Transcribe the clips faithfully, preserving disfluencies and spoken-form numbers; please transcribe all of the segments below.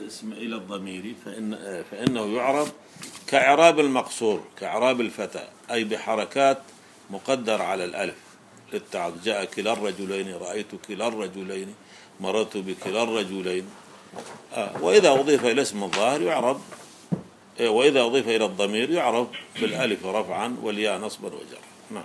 الاسم إلى الضمير فإن فإنه يعرب كإعراب المقصور، كإعراب الفتى، أي بحركات مقدر على الألف للتعظيم. جاء كلا الرجلين، رأيت كلا الرجلين، مررت بكلا الرجلين. آه. وإذا أضيف إلى اسم الظاهر يعرب، وإذا أضيف إلى الضمير يعرب بالألف رفعا والياء نصبا وجرا. نعم.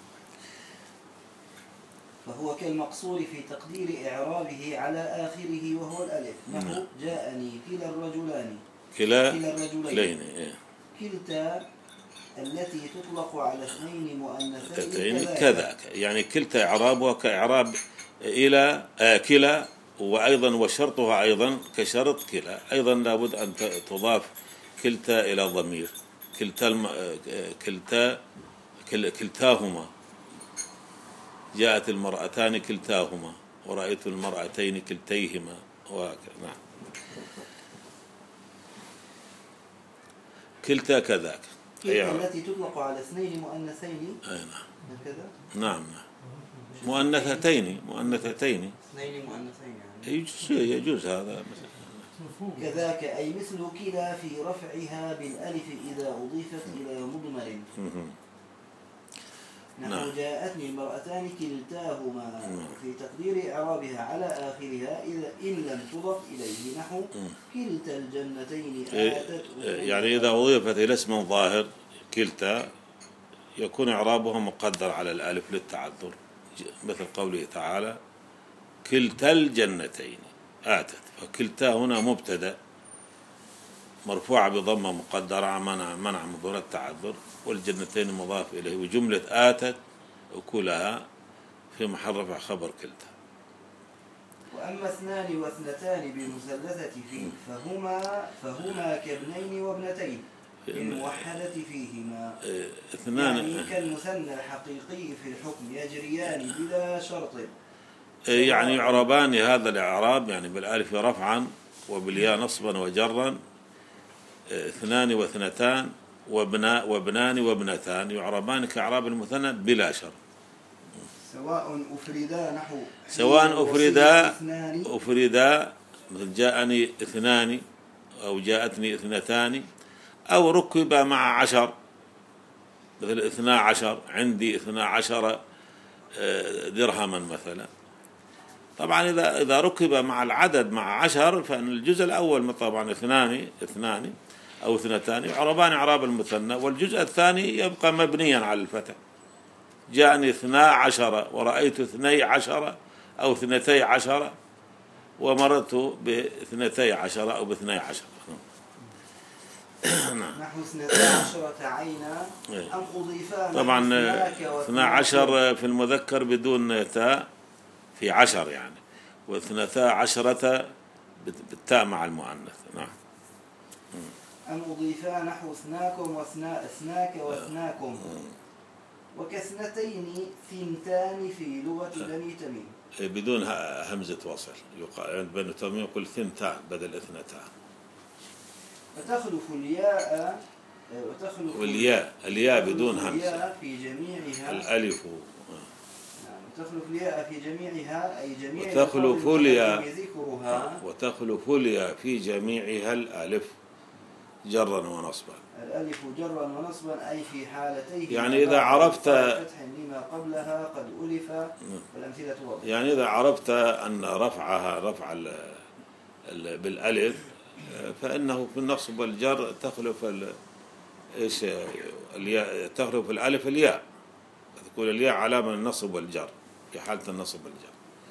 فهو كالمقصور في تقدير إعرابه على آخره وهو الألف، نحو جاءني كلا الرجلان، كلا الرجلين. كلتا التي تطلق على اثنين مؤنثين كذاك. كذاك يعني كلتا إعرابها كإعراب إلى آه كلا، وأيضا وشرطها أيضا كشرط كلا، أيضا لابد أن تضاف كلتا إلى ضمير. كلتا الم... كلتا كل... كلتاهما، جاءت المرأتان كلتاهما، ورأيت المرأتين كلتيهما، وهكذا. نعم. كلتا كذاك. كلتا التي تطلق على اثنين مؤنثين. أي نعم. هكذا. نعم نعم. مؤنثتين مؤنثتين. اثنين مؤنثين يعني. يجوز يجوز هذا. كذاك أي مثل كلا في رفعها بالألف إذا أضيفت إلى مضمر. نحو جاءتني المرأتان كلتاهما، في تقدير إعرابها على آخرها إذا إن لم تضف إليه، نحو كلتا الجنتين آتت. يعني إذا أضيفت إلى اسم ظاهر كلتا يكون إعرابها مقدر على الألف للتعذر، مثل قوله تعالى كلتا الجنتين آتت، فكلتا هنا مبتدأ مرفوعة بضمة مقدرة منع منع من ظهور التعذر، والجنتين مضاف إليه، وجملة آتت أكلها في محل رفع خبر كلتا. وأما اثنان واثنتان بالمثلثة فيه فهما فهما كابنين وابنتين بالموحدة فيهما، اثنان يعني كالمثنى الحقيقي في الحكم يجريان بلا شرط. يعني يعربان هذا الإعراب يعني بالألف رفعا وبالياء نصبا وجرا. اثنان واثنتان وابنا وابنان وابنتان يعربان كإعراب المثنى بلا شرط، سواء أفردا، نحو سواء أفردا أفردا مثل جاءني اثنان أو جاءتني اثنتان، أو ركب مع عشر مثل اثنا عشر، عندي اثنا عشر درهما مثلا. طبعا إذا إذا ركب مع العدد مع عشر فإن الجزء الأول طبعا اثنان اثنان أو اثنتان يعربان إعراب المثنى، والجزء الثاني يبقى مبنيا على الفتح. جاءني اثنا عشر ورأيت اثني عشر أو اثنتي عشر، ومررت باثنتي عشر أو باثني عشر. نحو اثنتا عشرة عينا أم أضيفا. طبعا اثنا عشر في المذكر بدون تاء في عشر يعني، واثنتا عشرة بالتاء مع المؤنث. نعم. أم أضيفا نحو اثناكم واثنا اثناك واثناكم، وكاثنتين ثنتان في لغة بني تميم بدون همزة وصل، عند بني تميم يقول ثنتان بدل اثنتان. وتخلف الياء وتخلف والياء الياء بدون همزة في جميعها الألف. وتخلف الياء في جميعها أي جميع وتخلف الياء ذكرها وتخلف الياء في جميعها الألف جرا ونصبا. الألف جرا ونصبا أي في حالتيه، يعني إذا عرفت فتح لما قبلها قد ألف، والأمثلة واضحة. يعني إذا عرفت أن رفعها رفع بالألف فإنه في النصب والجر تخلف إيش الياء، تخلف الألف الياء، تقول الياء علامة النصب والجر في حالة النصب والجر.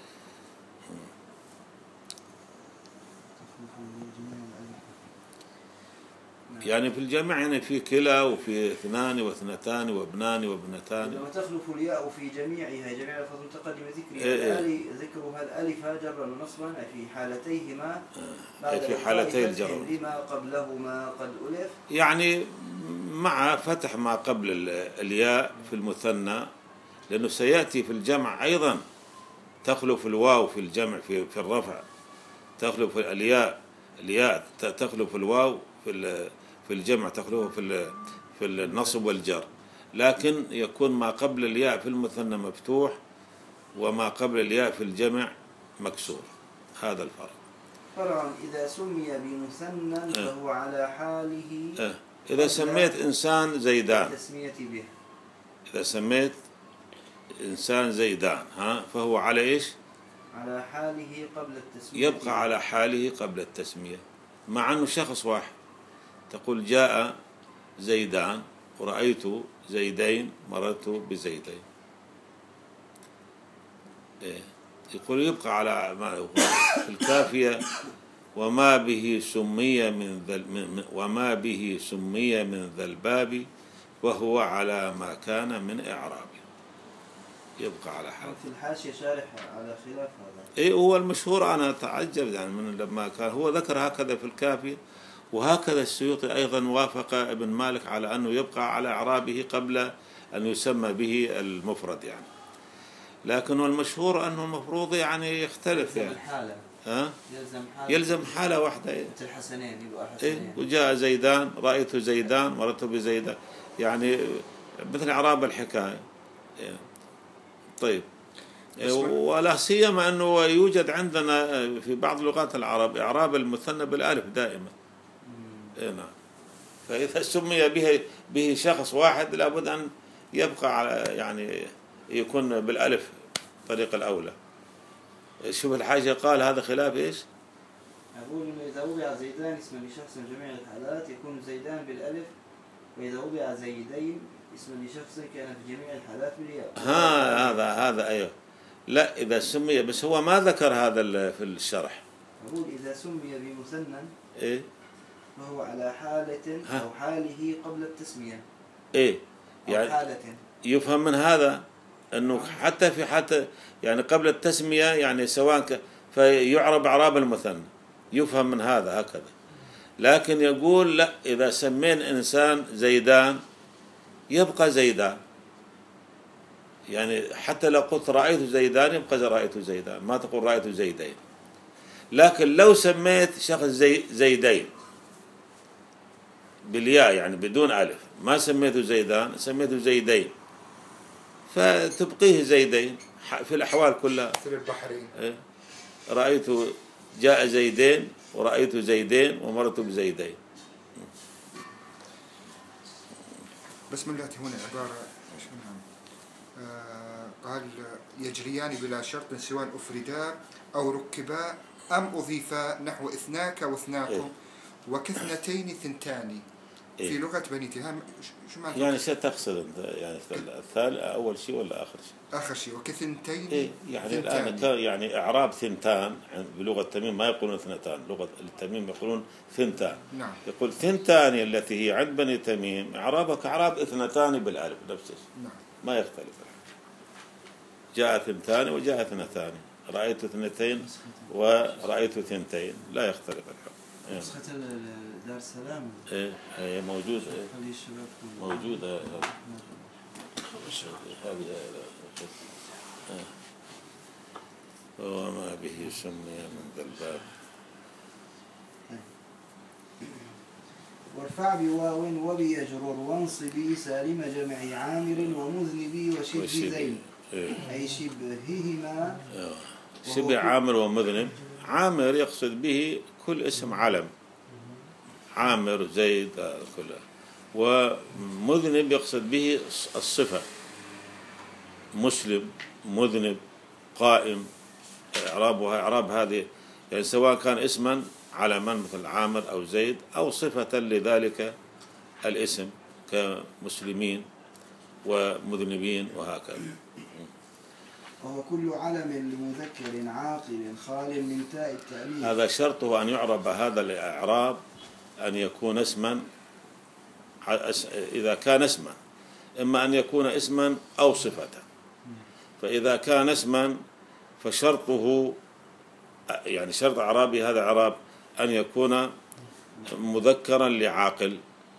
يعني في الجمع يعني في كلا وفي اثنان واثنتان وابنان وابنتان. وتخلف الياء في جميعها جميع الفاظ متقدم ذكرها إيه ذكرها الالف جرا ونصبا في حالتيهما بعد في حالتي الجر لما قبلهما قد ألف، يعني مع فتح ما قبل الياء في المثنى، لأنه سيأتي في الجمع أيضا تخلف الواو في الجمع في في الرفع، تخلف الياء الياء تخلف الواو في في الجمع، تخلفه في في النصب والجر، لكن يكون ما قبل الياء في المثنى مفتوح وما قبل الياء في الجمع مكسور. هذا الفرق. فرع إذا سمي بمثنى فهو على حاله. اه. إذا سميت إنسان زيدان، التسمية به. إذا سميت إنسان زيدان ها فهو على إيش؟ على حاله قبل التسمية. يبقى على حاله قبل التسمية، مع أنه شخص واحد. تقول جاء زيدان ورأيت زيدين مررت بزيدين. إيه؟ يقول يبقى على ما هو في الكافية وما به سمي من ذا وما به سمي من ذا الباب وهو على ما كان من إعرابه، يبقى على حاله. في الحاشية شارح على خلاف هذا. إيه هو المشهور. أنا أتعجب يعني من لما كان هو ذكر هكذا في الكافية، وهكذا السيوطي أيضا وافق ابن مالك على أنه يبقى على إعرابه قبل أن يسمى به المفرد يعني. لكن المشهور أنه المفروض يعني يختلف يعني. الحالة. ها؟ يلزم حالة. يلزم حالة واحدة. إيه؟ مثل الحسنين يبقى حسنين. إيه؟ وجاء زيدان رأيت زيدان مررت بزيدان، يعني مثل إعراب الحكاية. إيه؟ طيب. إيه؟ ولا سيما أنه يوجد عندنا في بعض لغات العرب إعراب المثنى بالألف دائما. إيه نعم. فإذا سمي به به شخص واحد لابد أن يبقى على يعني يكون بالألف طريق الأولى. شوف الحاجة قال هذا خلاف إيش؟ أقول إنه إذا وضع زيدان اسما لشخص جميع الحالات يكون زيدان بالألف، وإذا وضع زيدين اسما لشخص كان في جميع الحالات بالياء. ها هذا هذا أيوه. لا إذا سمي، بس هو ما ذكر هذا في الشرح. أقول إذا سمي بمثنى إيه؟ فهو على حالة أو حاله قبل التسمية. إيه؟ يعني حالة. يفهم من هذا أنه حتى في حتى يعني قبل التسمية يعني سواء ك فيعرب إعراب المثنى، يفهم من هذا هكذا. لكن يقول لا، إذا سمين إنسان زيدان يبقى زيدان، يعني حتى لو قلت رأيت زيدان يبقى رأيت زيدان، ما تقول رأيت زيدين. لكن لو سميت شخص زي زيدين بالياء يعني بدون ألف، ما سميته زيدان سميته زيدين، فتبقيه زيدين في الأحوال كلها. مثل البحرين. رأيت جاء زيدين ورأيت زيدين ومرت بزيدين. بس من التي هنا عبارة آه قال يجريان بلا شرط سواء أفردا أو ركبا أم أضيفا نحو إثناك واثناكم إيه؟ وكثنتين ثنتان إيه؟ في لغة بني تهام. شو معنى يعني شو تقصد أنت يعني الثالث أول شيء ولا آخر شيء؟ آخر شيء. وكثنتين إيه؟ يعني الآن يعني إعراب ثنتان بلغة تميم ما يقولون اثنتان، لغة التميم يقولون ثنتان. نعم. يقول ثنتان التي هي عند بني تميم إعرابك إعراب اثنتان بالألف نفس الشيء. نعم. ما يختلف. جاء ثنتان وجاء اثنتان، رأيت اثنتين ورأيت ثنتين، لا يختلف الحكم. نسخة دار السلام ايه هي موجودة. خلي الشباب موجودة هذه. وما به سمي من ذا الباب. وارفع بواو وبيجرر وانصبي سالم جمع عامر ومذنبي وشبه زين. إيه؟ أي شبههما. شبه عامر ومذنب. عامر يقصد به كل اسم علم، عامر زيد كله. ومذنب يقصد به الصفة، مسلم مذنب قائم. إعرابها إعراب هذه يعني سواء كان اسما علما مثل عامر أو زيد أو صفة لذلك الاسم كمسلمين ومذنبين وهكذا. وهو كل علم لمذكر عاقل خال من تاء التأنيث. هذا شرطه أن يعرب هذا الإعراب أن يكون اسما، إذا كان اسما إما أن يكون اسما أو صفة. فإذا كان اسما فشرطه يعني شرط إعرابي هذا إعراب أن يكون مذكرا لعاقل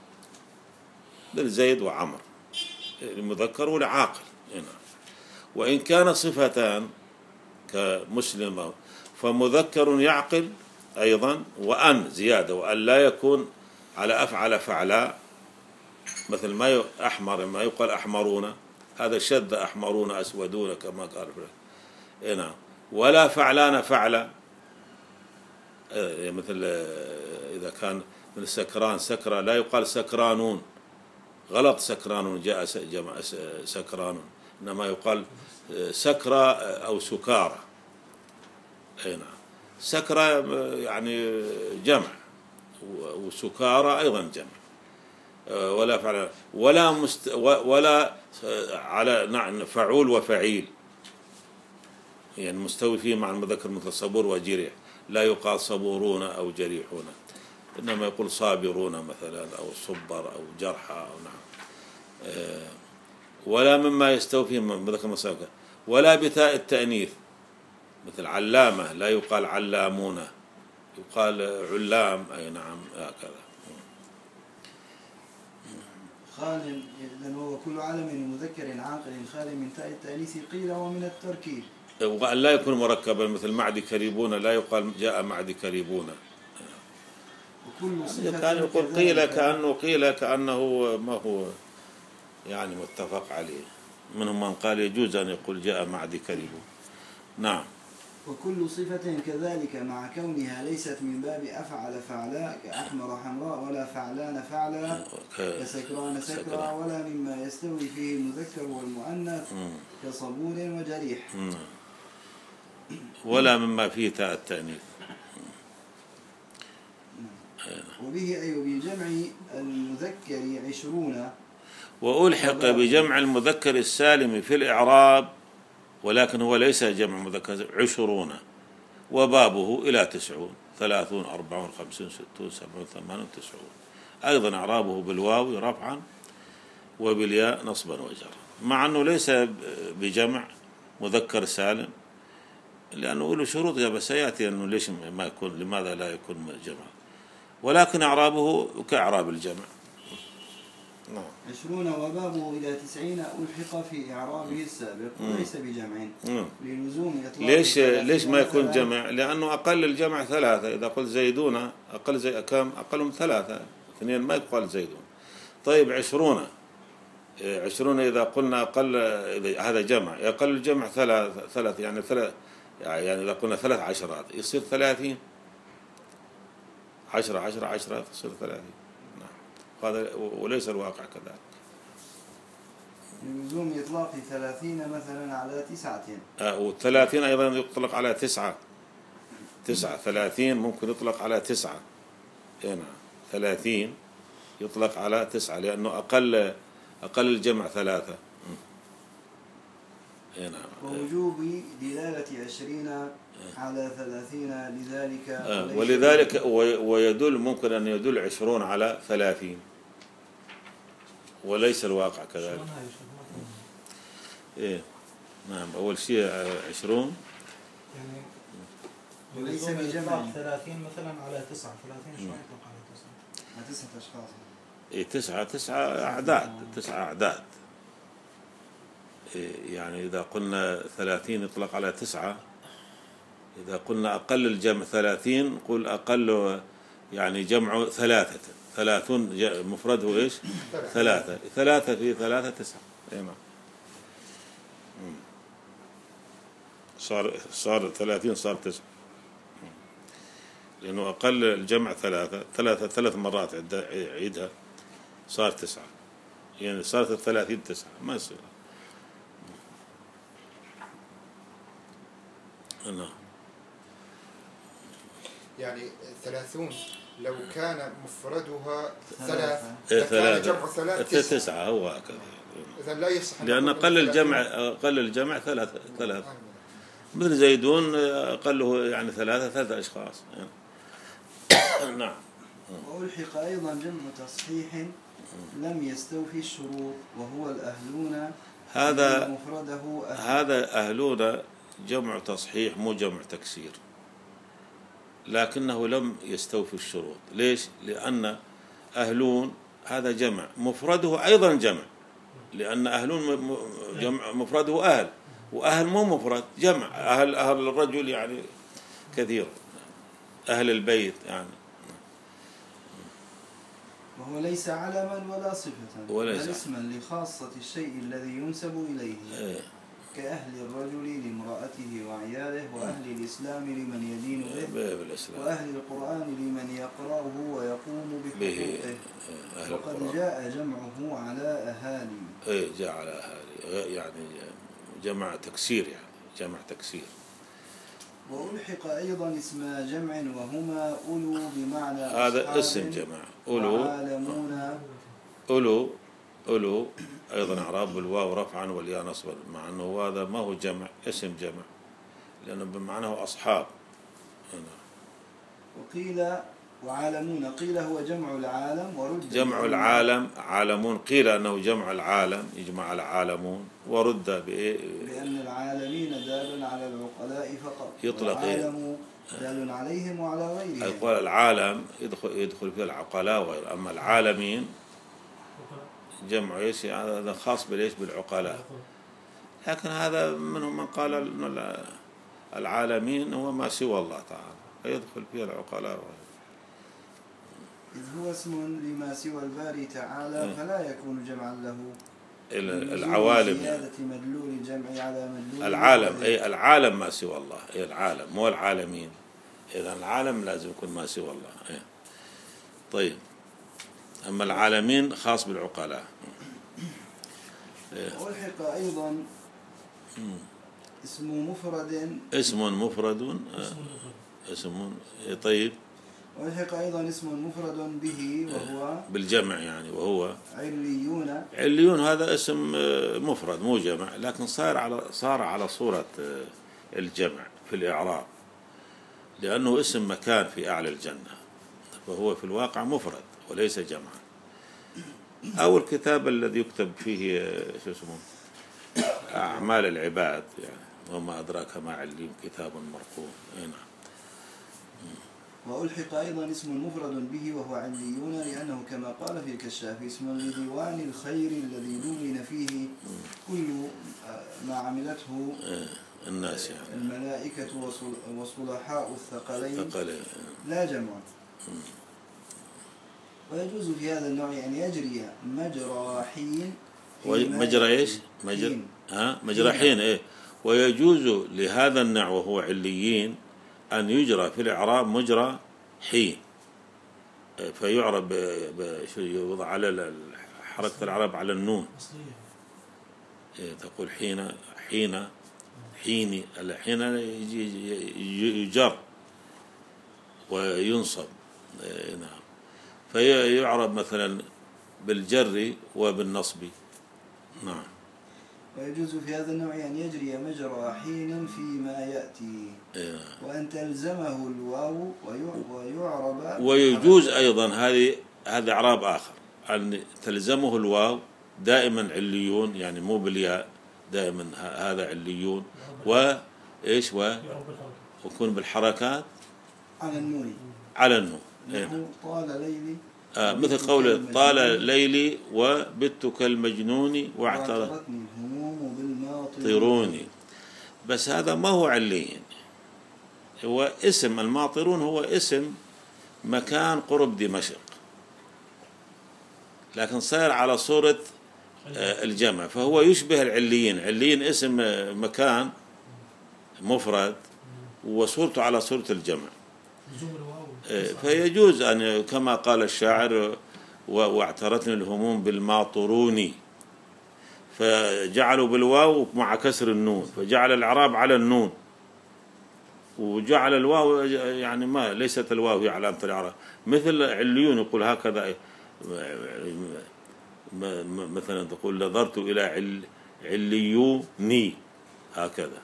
لزيد وعمر، المذكر ولعاقل. وإن كان صفتان كمسلم فمذكر يعقل أيضا، وأن زيادة، وأن لا يكون على أفعل فعلاء مثل ما أحمر ما يقال أحمرون، هذا شذ أحمرون أسودون كما قال. نعم. ولا فعلان فعلا مثل إذا كان من السكران سكرى لا يقال سكرانون، غلط سكرانون جاء جمع سكرانون، إنما يقال سكرى أو سكارى. أي نعم، سكرى يعني جمع، وسكارى أيضا جمع. ولا فعل ولا مست ولا على نعم فعول وفعيل، يعني مستوي فيه مع المذكر مثل صبور وجريح، لا يقال صبورون أو جريحون، إنما يقول صابرون مثلا أو صبر أو جرحى أو نعم. ولا مما يستوي فيه مذكر مساكن، ولا بتاء التأنيث مثل علامة لا يقال علامون، يقال علام. أي نعم هكذا. خال إذن هو كل علم مذكر عاقل خال من تاء التأنيث قيل ومن التركيب. وأن لا يكون مركبا مثل معد كريبون لا يقال جاء معد كريبون. وكل صفة كان يقول قيل كأنه قيل كأنه ما هو يعني متفق عليه. منهم من قال يجوز أن يقول جاء معد كريبون. نعم. وكل صفة كذلك مع كونها ليست من باب أفعل فعلاء كأحمر حمراء ولا فعلان فعلا كسكران سكرى، ولا مما يستوي فيه المذكر والمؤنث كصبور وجريح، ولا مما فيه تاء التأنيث. وبه أي بجمع المذكر عشرون، وألحق بجمع المذكر السالم في الإعراب، ولكن هو ليس جمع مذكر عشرون، وبابه إلى تسعون، ثلاثون أربعون خمسون ستون سبعون ثمانون تسعون، أيضا إعرابه بالواو رفعا وبالياء نصبا وجرا، مع أنه ليس بجمع مذكر سالم، لأنه له شروط بس سيأتي أنه ليش ما يكون، لماذا لا يكون جمع، ولكن إعرابه كإعراب الجمع. نعم. عشرون وبابه إلى تسعين ألحق في إعرابه السابق وليس بجمع للزوم إطلاق. ليش ليش ما يكون جمع؟ لأنه أقل الجمع ثلاثة. إذا قلت زيدون أقل زي كم؟ أقلهم ثلاثة، اثنين ما يقال زيدون. طيب عشرون عشرون إذا قلنا أقل هذا جمع، أقل الجمع ثلاثة ثلاث يعني ثلاث يعني إذا قلنا ثلاث عشرات يصير ثلاثين، عشرة عشرة عشرة تصير ثلاثين. هذا وليس الواقع كذلك. لزوم إطلاق ثلاثين مثلا على تسعة. آه والثلاثين أيضا يطلق على تسعة. تسعة ثلاثين ممكن يطلق على تسعة. هنا ثلاثين يطلق على تسعة لأنه أقل أقل الجمع ثلاثة. هنا ووجوب دلالة عشرين على ثلاثين لذلك. آه ولذلك ويدل ممكن أن يدل عشرون على ثلاثين، وليس الواقع كذلك. إيه نعم. أول شيء عشرون يعني وليس بجمع. ثلاثين مثلا على تسعة، ثلاثين شو يطلق على تسعة؟ على تسعة أشخاص. إيه تسعة تسعة أعداد، تسعة أعداد. إيه يعني إذا قلنا ثلاثين يطلق على تسعة، إذا قلنا أقل الجمع ثلاثين نقول أقل يعني جمع ثلاثة، ثلاثون مفرده إيش؟ ثلاثة، ثلاثة في ثلاثة تسعة. إيه نعم. صار صار ثلاثين صار تسعة، لأنه أقل الجمع ثلاثة، ثلاثة ثلاث مرات عيدها صار تسعة، يعني صارت الثلاثين تسعة ما يصير. نعم. يعني ثلاثون لو كان مفردها ثلاث كان جمع ثلاث تسعة هو هكذا. إذا لا يصح لأن أقل الجمع أقل الجمع ثلاثة ثلاثة مثل زيدون أقله يعني ثلاثة ثلاثة أشخاص. نعم. وألحق أيضا جمع تصحيح لم يستوفي الشروط وهو الأهلون. هذا مفرده أهل. هذا أهلون جمع تصحيح مو جمع تكسير، لكنه لم يستوفي الشروط. ليش؟ لأن أهلون هذا جمع مفرده أيضا جمع، لأن أهلون جمع مفرده أهل، وأهل مو مفرد جمع، أهل أهل الرجل يعني كثير، أهل البيت يعني. وهو ليس علما ولا صفة ولا بل اسما لخاصة الشيء الذي ينسب إليه. إيه. كأهل الرجل لامرأته وعياله، وأهل الإسلام لمن يدين به، وأهل القرآن لمن يقرأه ويقوم بحقوقه. وقد جاء جمعه على أهالي. إيه جاء على أهالي، يعني جمع تكسير، يعني جمع تكسير. وألحق أيضا اسم جمع وهما أولو بمعنى هذا اسم جمع أولو. وعالمون. أولو أولو أيضا إعراب بالواو رفعا والياء نصبا، مع أنه هذا ما هو جمع، اسم جمع لأنه بمعناه أصحاب. وقيل وعالمون، قيل هو جمع العالم ورد جمع العالم عالمون، قيل أنه جمع العالم يجمع العالمون، ورد بإيه؟ بأن العالمين دال على العقلاء فقط، يطلق والعالم دال عليهم وعلى غيرهم. يقول العالم يدخل يدخل فيه العقلاء وغير، أما العالمين جمع ايش؟ هذا خاص بالايش؟ بالعقلاء. لكن هذا منهم من قال ان العالمين هو ما سوى الله تعالى، فيدخل فيه العقلاء. إذ هو اسم لما سوى الباري تعالى، فلا يكون جمعا له. العوالم زيادة مدلول الجمع على مدلول العالم، أي العالم ما سوى الله، أي العالم مو العالمين. إذا العالم لازم يكون ما سوى الله. أي. طيب، أما العالمين خاص بالعقلاء. والحق أيضا اسم مفرد اسم مفرد اسم طيب. والحق أيضا اسم مفرد به وهو بالجمع، يعني وهو عليون. عليون هذا اسم مفرد مو جمع، لكن صار على صار على صورة الجمع في الإعراب، لأنه اسم مكان في أعلى الجنة، فهو في الواقع مفرد وليس جمعا. أو الكتاب الذي يكتب فيه شو اسمه أعمال العباد، يعني وما أدراك ما عليم كتاب مرقوم. نعم. وألحق أيضا اسم مفرد به وهو عليون، لأنه كما قال في الكشاف اسم لديوان الخير الذي دون فيه كل ما عملته الناس، يعني الملائكة وصلحاء الثقلين لا جمع. ويجوز في هذا النوع أن يجري مجرى حين. مجرى إيش؟ مجرى ها مجرى حين. إيه. ويجوز لهذا النوع وهو عليين أن يجرى في الإعراب مجرى حين، فيعرب شو يوضع على حركة الإعراب على النون. إيه تقول حين حين حيني، الحين يجر وينصب. إيه نعم. فيعرب مثلا بالجر وبالنصب. نعم. ويجوز في هذا النوع أن يجري مجرى حين فيما يأتي، إيه. وأن تلزمه الواو ويعرب. ويجوز أيضا هذه هذا إعراب آخر، أن تلزمه الواو دائما عليون، يعني مو بالياء، دائما هذا عليون، وإيش ويكون بالحركات على النون على النون. إيه. طال ليلي آه مثل قول طال ليلي وبت كالمجنون واعترتني الهموم بالماطرون. بس هذا ما هو عليين، هو اسم الماطرون، هو اسم مكان قرب دمشق، لكن صار على صورة آه الجمع، فهو يشبه العليين. عليين اسم مكان مفرد وصورته على صورة الجمع. فيجوز أن كما قال الشاعر واعترتني الهموم بالماطرون، فجعلوا بالواو مع كسر النون، فجعل الإعراب على النون، وجعل الواو يعني ما ليست الواو هي علامة الإعراب. مثل عليون يقول هكذا، مثلا تقول نظرت إلى عليوني هكذا.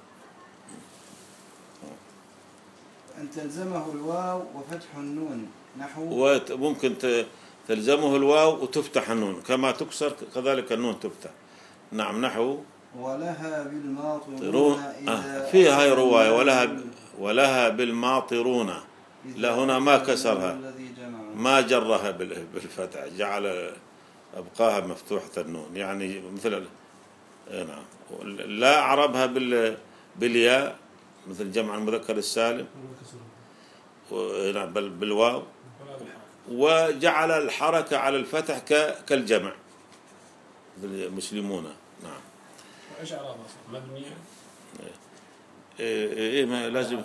أن تلزمه الواو وفتح النون نحو. وممكن تلزمه الواو وتفتح النون، كما تكسر كذلك النون تفتح. نعم. نحو ولها بالماطرون إذا فيها هاي رواية ولها ولها بالماطرون، لا هنا ما كسرها ما جرها بالفتح، جعل أبقاها مفتوحة النون، يعني مثل نعم. لا أعربها بالياء مثل جمع المذكر السالم بل بالواو، وجعل الحركة على الفتح كالجمع المسلمون. نعم. ايش اعرابها مبنيه؟ ايه ايه ما لازم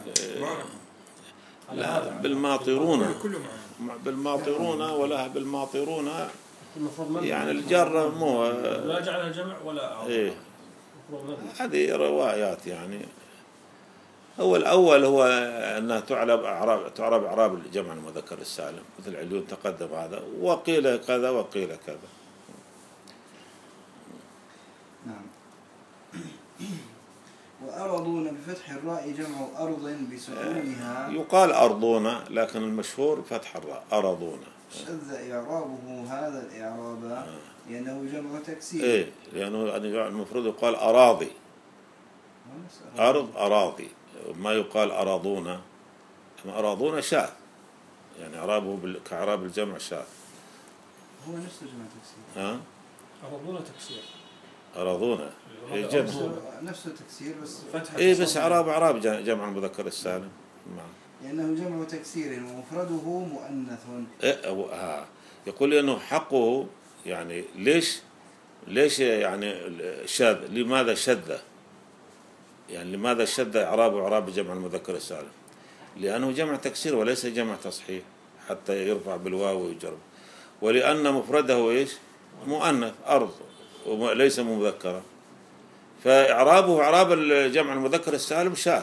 لا بالماطرون بالماطرون ولا بالماطرون يعني الجر مو لا جعلها جمع ولا ايه هذه روايات يعني. هو الأول هو أنها تعرب أعراب تعرب أعراب الجمع المذكر السالم مثل عليون تقدم هذا وقيل كذا وقيل كذا. نعم. وأرضون بفتح الراء جمع أرض بسكونها. يقال أرضون لكن المشهور فتح الراء أرضون. شذ إعرابه هذا الإعراب لأنه جمع تكسير. إيه لأنه المفروض يقال أراضي أرض أراضي ما يقال أراضون. أراضون شاذ يعني إعرابه كإعراب الجمع شاذ. هو نفسه جمع تكسير. ها؟ أراضون تكسير. أراضون. إيه جمع. نفسه تكسير بس. فتح. إيه بس إعراب إعراب جمع المذكر السالم. لأنه جمع تكسير ومفرده مؤنث. إيه ها يقول لأنه حقه يعني ليش ليش يعني شاذ لماذا شذ يعني لماذا شذ إعرابه إعراب جمع المذكر السالم؟ لأنه جمع تكسير وليس جمع تصحيح حتى يرفع بالواو ويجرب. ولأن مفرده إيش مؤنث أرض وليس مذكرا فإعرابه إعراب الجمع المذكر السالم شاذ.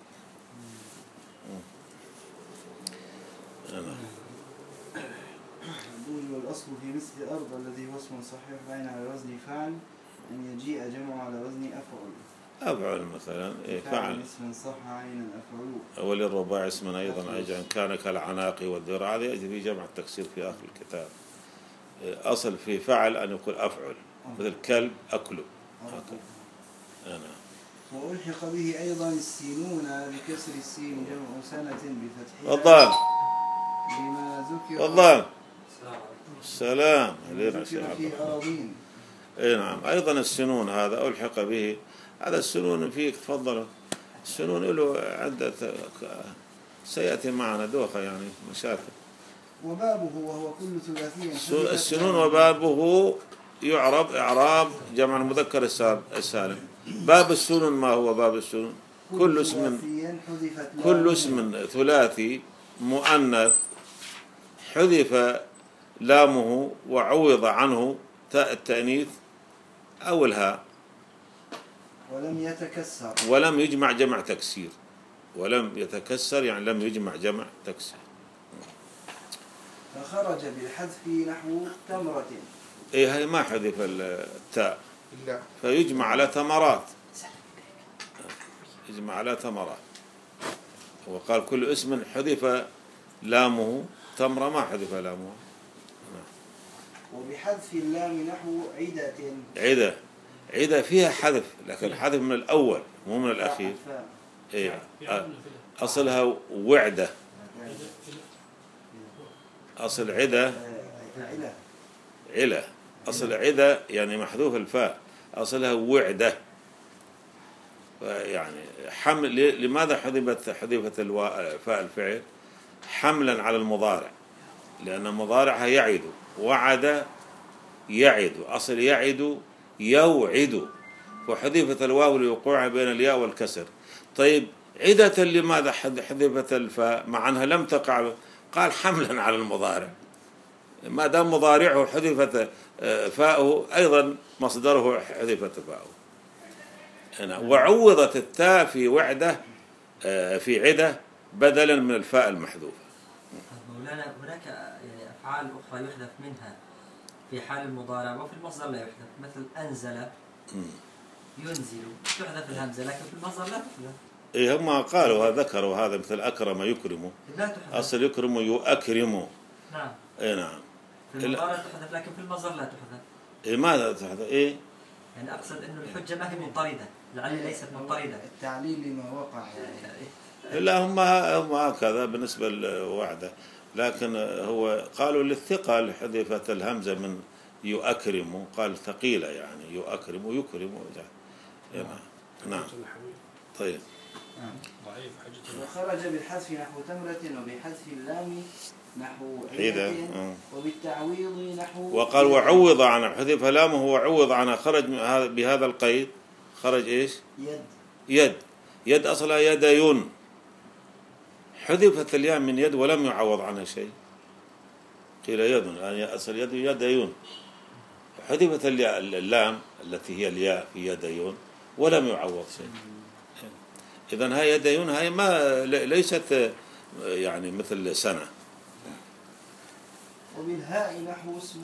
والأصل في مثل أرض الذي هو اسم صحيح باين على وزن فعل أن يجيء جمع على وزن أفعل. أفعل مثلا إيه فعل اسم صح عينا أفعل. وللرباع اسما أيضا أجا كان كالعناق والذراع هذا يأتي في جمع التكسير في آخر الكتاب. أصل في فعل أن يقول أفعل مثل كلب أكله. أنا. وألحق به أيضا السينون بكسر السين جمع سنة بفتحها. والله بما ذكر. والله السلام علينا في أراضين. اي نعم أيضا السنون هذا ألحق به. هذا السنون فيه تفضلوا السنون له عدة سيأتي معنا دوخة يعني مشاكل. وبابه وهو كل ثلاثي. السنون وبابه يعرب إعراب جمع المذكر السالم. باب السنون ما هو باب السنون؟ كل اسم كل اسم ثلاثي مؤنث حذف لامه وعوض عنه تاء التأنيث أو الهاء ولم يتكسر ولم يجمع جمع تكسير. ولم يتكسر يعني لم يجمع جمع تكسير. فخرج بالحذف نحو تمرة. إيه هي ما حذف التاء لا فيجمع على تمرات. يجمع على تمرات. وقال كل اسم حذف لامه تمرة ما حذف لامه. وبحذف اللام نحو عدة. عدة عدة فيها حذف لكن حذف من الأول مو من الأخير. إيه أصلها وعدة. أصل عدة علة. أصل عدة يعني محذوف الفاء أصلها وعدة. يعني حمل لماذا حذفت حذفت الفاء الفعل حملا على المضارع لأن مضارعها يعد وعد يعد أصل يعد يوعد وحذفت الواو لوقوعها بين الياء والكسر. طيب عدة لماذا حذفت الفاء مع أنها لم تقع؟ قال حملا على المضارع ما دام مضارعه حذفت فاؤه أيضا مصدره حذفت فاؤه. هنا وعوضت التاء في وعدة في عدة بدلا من الفاء المحذوفة. مولانا هناك يعني أفعال أخرى يحذف منها في حال المضارع وفي المصدر لا يحذف مثل أنزل ينزل تحذف الهمزة لكن في المصدر لا تحذف. إيه هم قالوا ذكروا هذا مثل أكرم يكرم لا تحذف. أصل يكرم يؤكرم. نعم. إيه نعم. في المضارع تحذف لكن في المصدر لا تحذف. إيه ماذا تحذف؟ إيه؟ يعني أقصد إنه الحجة ما هي مضطردة لعل ليست مضطردة. التعليل لما وقع يعني. لا هم هم هكذا بالنسبة للوعدة لكن هو قالوا للثقة حذفت الهمزة من يؤكرم قال ثقيلة يعني يؤكرم ويكرم يعني. نعم. طيب. ضعيف حجة. وخرج بالحذف نحو تمرة وبحذف اللام نحو عدة وبالتعويض نحو. وقال وعوض عنه حذف لامه وعوض عنه خرج بهذا القيد خرج إيش؟ يد. يد. يد أصلها يديون، حذفت الياء من يد ولم يعوض عنها شيء، قيل يد، يعني أصل يد يديون، حذفت الياء اللام التي هي الياء في يديون ولم يعوض شيء. إذن هاي يديون هاي ما ليست يعني مثل سنة. وبالهاء نحو اسم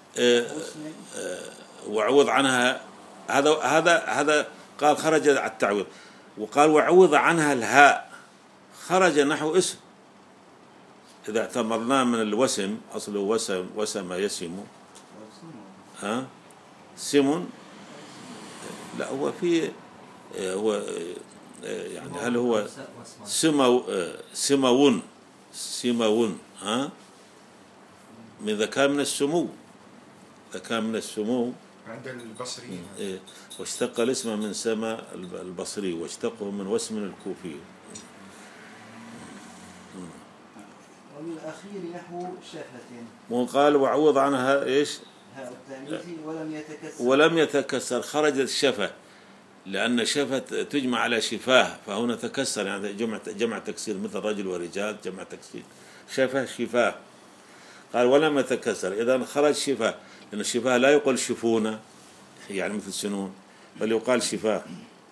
وعوض عنها، هذا هذا هذا قال خرج على التعويض، وقال وعوض عنها الهاء خرج نحو اسم. إذا اعتبرناه من الوسم، أصله وسم، وسم يسم، ها سم، لا هو في هو يعني هل هو سمو سمون سمون ها من إذا كان من السمو، إذا كان من السمو عند البصريين. إيه. واشتق الاسم من سما البصري، واشتقه من وسم الكوفي. وبالأخير نحو شفة. وقال وعوض عنها إيش؟ هاء التأنيث ولم يتكسر. ولم يتكسر، خرجت الشفة، لأن شفة تجمع على شفاه، فهنا تكسر، يعني جمع جمع تكسير مثل رجل ورجال، جمع تكسير، شفة شفاه. قال ولم يتكسر، إذا خرج شفاه، لأن الشفاه لا يقول شفونة يعني مثل سنون، بل يقال شفاه.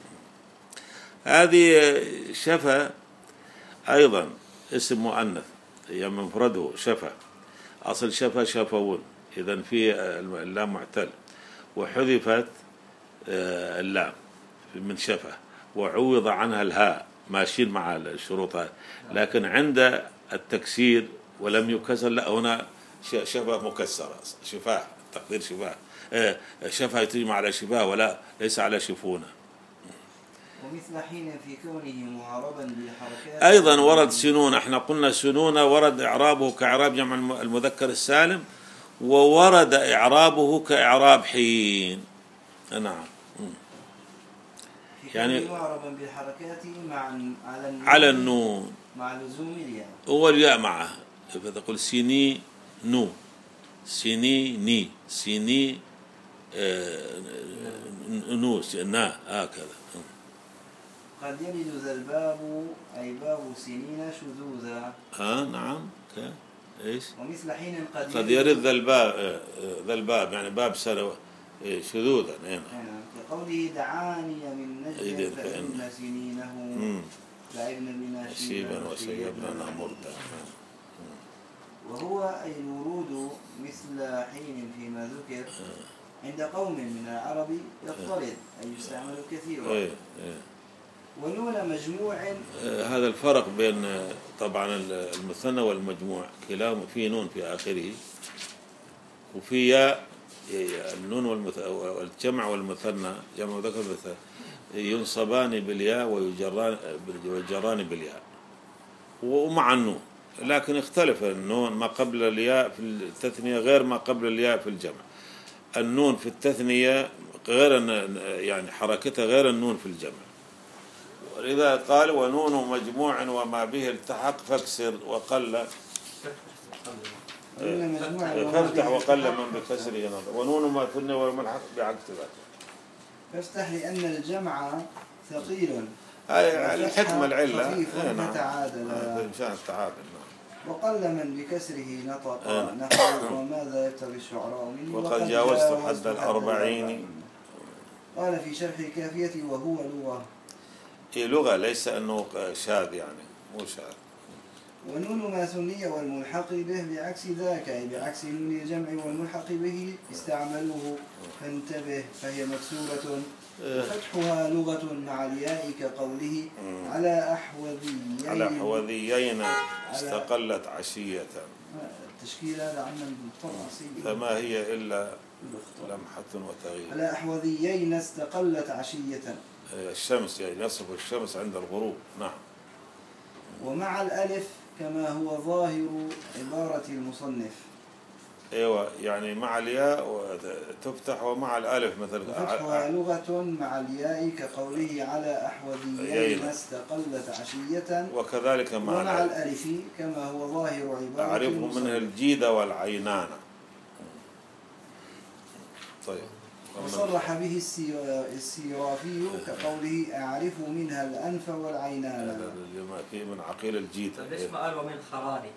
هذه شفة أيضا اسم مؤنث، هي مفرده شفة، أصل شفة شفون، إذن في اللام معتل، وحذفت اللام من شفة، وعوض عنها الهاء، ماشيين مع الشروط هذه، لكن عند التكسير ولم يكسر، لا هنا شفة مكسرة، شفاه، تقدير شفاه، شفاه تجمع على شفاه ولا ليس على شفونة. ومثل حين في كونه معربا بالحركات. أيضا ورد سنون، احنا قلنا سنون ورد إعرابه كإعراب جمع المذكر السالم، وورد إعرابه كإعراب حين. نعم. يعني معربا بالحركات مع على النون، على النون مع لزوم الياء، هو الياء معه، فتقول سيني نو، سيني ني، سيني آه نو نا، هكذا. قد يلد ذا الباب أي باب سنين شذوذا. ها نعم كيف ايش؟ ومثل حين قد قد يرد ذا الباب، ذا الباب يعني باب سنة شذوذا. نعم. كقوله دعاني من نجد فإن سنينه لعبن بنا شيبا وسيبنا مردا. وهو أي الورود مثل حين فيما ذكر عند قوم من العرب يضطرد أي يستعمل كثيرا. ايه ايه. ونون مجموع، هذا الفرق بين طبعا المثنى والمجموع، كلاهما في نون في آخره، وفي ياء. النون والجمع والمثنى جمع مذكر مثنى ينصبان بالياء ويجران ويجران بالياء ومع النون، لكن اختلف النون ما قبل الياء في التثنية غير ما قبل الياء في الجمع. النون في التثنية غير يعني حركتها غير النون في الجمع، ولذا قال ونون مجموع وما به التحق فاكسر وقل فافتح وقل من بكسره نظر، ونون ما ثنى والملحق بعكس ذلك. فافتح لأن الجمع ثقيل، هاي الحكمة العلة نعم. تعادل مشان التعادل. وقل من بكسره نطق نحو وماذا يبتغي الشعراء مني وقد جاوزت حد الأربعين. قال في شرح الكافية وهو لغة، هي لغة ليس أنه شاذ، يعني مو شاذ. ونون ما ثني والملحق به بعكس ذاك، أي بعكس نون الجمع والملحق به استعملوه، فانتبه فهي مكسورة، فتحها لغة مع الياء كقوله على أحوذيين على أحوذيين استقلت عشية. التشكيل هذا عنا بالطرع فما هي إلا لمحة وتغيير. على أحوذيين استقلت عشية، الشمس يعني يصف الشمس عند الغروب. نعم. ومع الألف كما هو ظاهر عبارة المصنف. ايوه يعني مع الياء تفتح ومع الالف مثل فتحها لغة مع الياء كقوله على أحوذيين استقلت عشية، وكذلك مع, ومع الألف كما هو ظاهر عبارة أعرفه منها الجيد والعينان. طيب وصرح به السيرافي كقوله أعرف منها الأنف والعينان. في من عقيل الجيد. ليش ما قال ومن خراني؟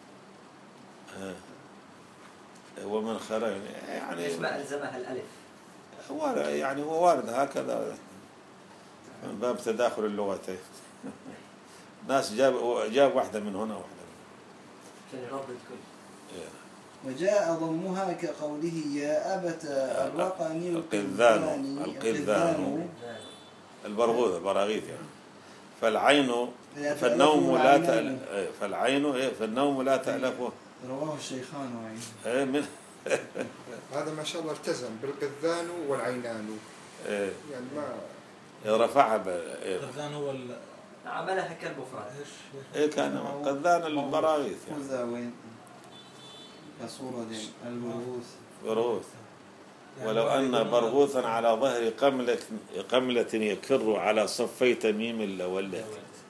ومن خراني يعني ليش ما ألزمها الألف؟ يعني هو وارد هكذا من باب تداخل اللغتين. ناس جاب جاب واحدة من هنا واحدة من عشان يرد الكل. وجاء ضمها كقوله يا أبت الرقني القذان القذان البرغوث البراغيث يعني. فالعين فالنوم لا تألف فالعين فالنوم لا تألفه. رواه الشيخان وعين. إيه من هذا ما شاء الله التزم بالقذان والعينان. إيه يعني ما رفعها ب القذان هو ال... عملها كالمفرد. ايش؟ إيه كان قذان البراغيث يعني. خذها وين؟ كصورة البرغوث. برغوث. ولو أن برغوثا على ظهر قملة قملة يكر على صفي تميم لولت.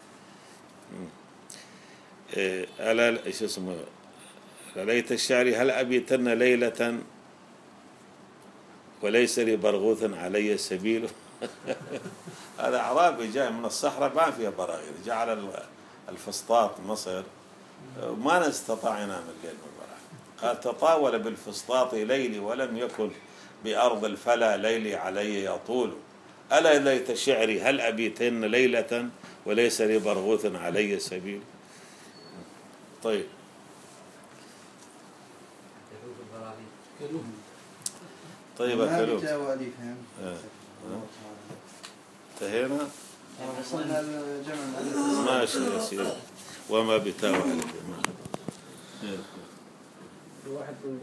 إيه ألا إيش اسمه؟ ليت الشعر هل أبيتن ليلة وليس لي برغوث علي سبيل. هذا أعرابي جاء من الصحراء ما فيها براغيث، جاء على الفسطاط مصر ما نستطاع ينام الليل والبراغيث. قال تطاول بالفسطاط ليلي ولم يكن بأرض الفلا ليلي علي يطول. ألا ليت شعري هل أبيتن ليلة وليس لي برغوث علي سبيل. طيب طيب أكلوه انتهينا. وصلنا الجمع ماشي يا سيدي. وما بتاوى